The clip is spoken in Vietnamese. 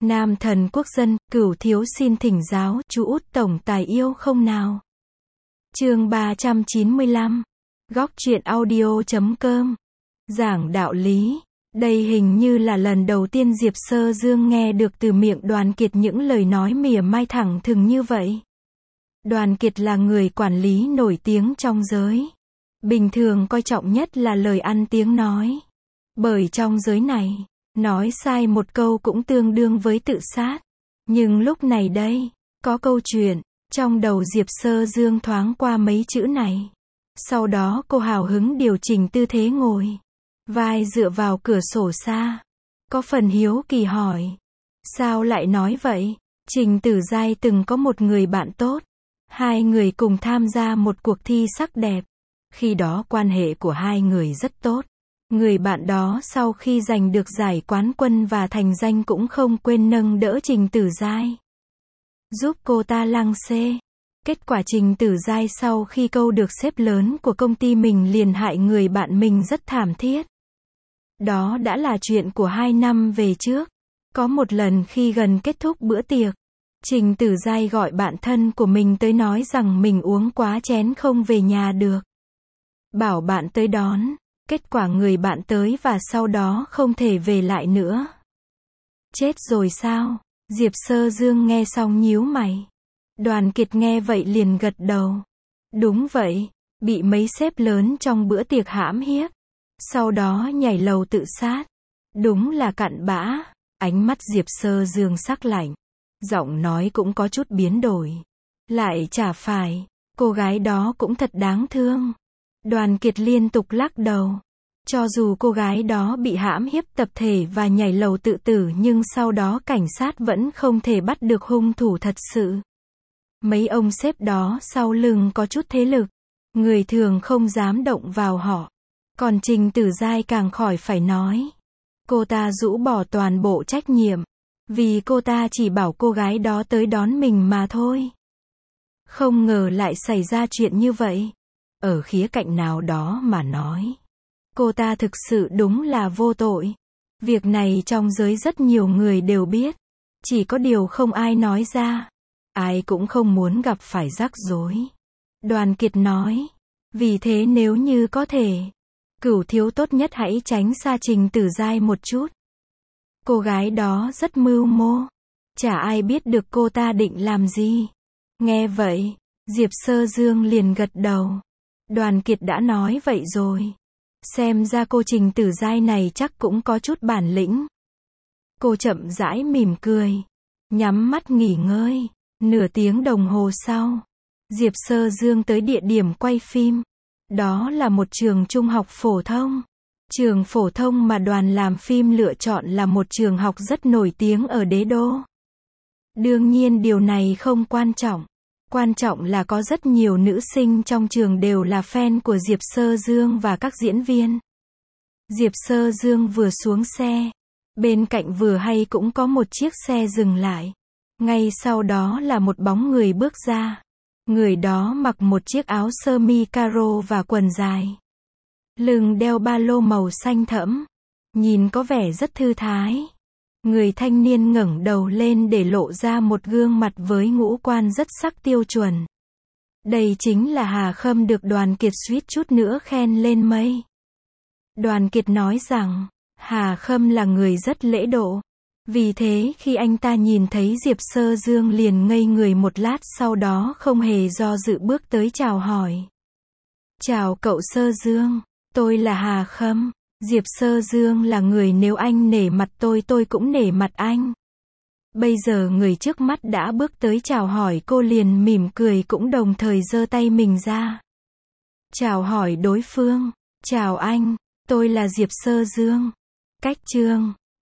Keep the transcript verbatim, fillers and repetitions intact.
Nam thần quốc dân, Cửu thiếu xin thỉnh giáo, chú út tổng tài yêu không nào? Chương ba trăm chín mươi lăm. Góc truyện audio chấm com. Giảng đạo lý. Đây hình như là lần đầu tiên Diệp Sơ Dương nghe được từ miệng Đoàn Kiệt những lời nói mỉa mai thẳng thừng như vậy. Đoàn Kiệt là người quản lý nổi tiếng trong giới. Bình thường coi trọng nhất là lời ăn tiếng nói. Bởi trong giới này, nói sai một câu cũng tương đương với tự sát. Nhưng lúc này đây, có câu chuyện, trong đầu Diệp Sơ Dương thoáng qua mấy chữ này. Sau đó cô hào hứng điều chỉnh tư thế ngồi. Vai dựa vào cửa sổ xa. Có phần hiếu kỳ hỏi. Sao lại nói vậy? Trình Tử Giai từng có một người bạn tốt. Hai người cùng tham gia một cuộc thi sắc đẹp. Khi đó quan hệ của hai người rất tốt. Người bạn đó sau khi giành được giải quán quân và thành danh cũng không quên nâng đỡ Trình Tử Giai. Giúp cô ta lăng xê. Kết quả Trình Tử Giai sau khi câu được sếp lớn của công ty mình liền hại người bạn mình rất thảm thiết. Đó đã là chuyện của hai năm về trước. Có một lần khi gần kết thúc bữa tiệc, Trình Tử Giai gọi bạn thân của mình tới nói rằng mình uống quá chén không về nhà được. Bảo bạn tới đón. Kết quả người bạn tới và sau đó không thể về lại nữa. Chết rồi sao? Diệp Sơ Dương nghe xong nhíu mày. Đoàn Kiệt nghe vậy liền gật đầu. Đúng vậy, bị mấy sếp lớn trong bữa tiệc hãm hiếp. Sau đó nhảy lầu tự sát. Đúng là cặn bã. Ánh mắt Diệp Sơ Dương sắc lạnh. Giọng nói cũng có chút biến đổi. Lại chả phải, cô gái đó cũng thật đáng thương. Đoàn Kiệt liên tục lắc đầu. Cho dù cô gái đó bị hãm hiếp tập thể và nhảy lầu tự tử nhưng sau đó cảnh sát vẫn không thể bắt được hung thủ thật sự. Mấy ông sếp đó sau lưng có chút thế lực. Người thường không dám động vào họ. Còn Trình Tử Giai càng khỏi phải nói. Cô ta rũ bỏ toàn bộ trách nhiệm. Vì cô ta chỉ bảo cô gái đó tới đón mình mà thôi. Không ngờ lại xảy ra chuyện như vậy. Ở khía cạnh nào đó mà nói. Cô ta thực sự đúng là vô tội. Việc này trong giới rất nhiều người đều biết. Chỉ có điều không ai nói ra. Ai cũng không muốn gặp phải rắc rối. Đoàn Kiệt nói. Vì thế nếu như có thể, Cửu thiếu tốt nhất hãy tránh xa Trình Tử Giai một chút. Cô gái đó rất mưu mô. Chả ai biết được cô ta định làm gì. Nghe vậy, Diệp Sơ Dương liền gật đầu. Đoàn Kiệt đã nói vậy rồi. Xem ra cô Trình Tử Giai này chắc cũng có chút bản lĩnh. Cô chậm rãi mỉm cười. Nhắm mắt nghỉ ngơi. Nửa tiếng đồng hồ sau, Diệp Sơ Dương tới địa điểm quay phim. Đó là một trường trung học phổ thông. Trường phổ thông mà đoàn làm phim lựa chọn là một trường học rất nổi tiếng ở đế đô. Đương nhiên điều này không quan trọng. Quan trọng là có rất nhiều nữ sinh trong trường đều là fan của Diệp Sơ Dương và các diễn viên. Diệp Sơ Dương vừa xuống xe. Bên cạnh vừa hay cũng có một chiếc xe dừng lại. Ngay sau đó là một bóng người bước ra. Người đó mặc một chiếc áo sơ mi caro và quần dài. Lưng đeo ba lô màu xanh thẫm. Nhìn có vẻ rất thư thái. Người thanh niên ngẩng đầu lên để lộ ra một gương mặt với ngũ quan rất sắc tiêu chuẩn. Đây chính là Hà Khâm được Đoàn Kiệt suýt chút nữa khen lên mây. Đoàn Kiệt nói rằng, Hà Khâm là người rất lễ độ. Vì thế khi anh ta nhìn thấy Diệp Sơ Dương liền ngây người một lát sau đó không hề do dự bước tới chào hỏi. Chào cậu Sơ Dương, tôi là Hà Khâm. Diệp Sơ Dương là người nếu anh nể mặt tôi tôi cũng nể mặt anh. Bây giờ người trước mắt đã bước tới chào hỏi cô liền mỉm cười cũng đồng thời giơ tay mình ra. Chào hỏi đối phương. Chào anh, tôi là Diệp Sơ Dương. Cách chương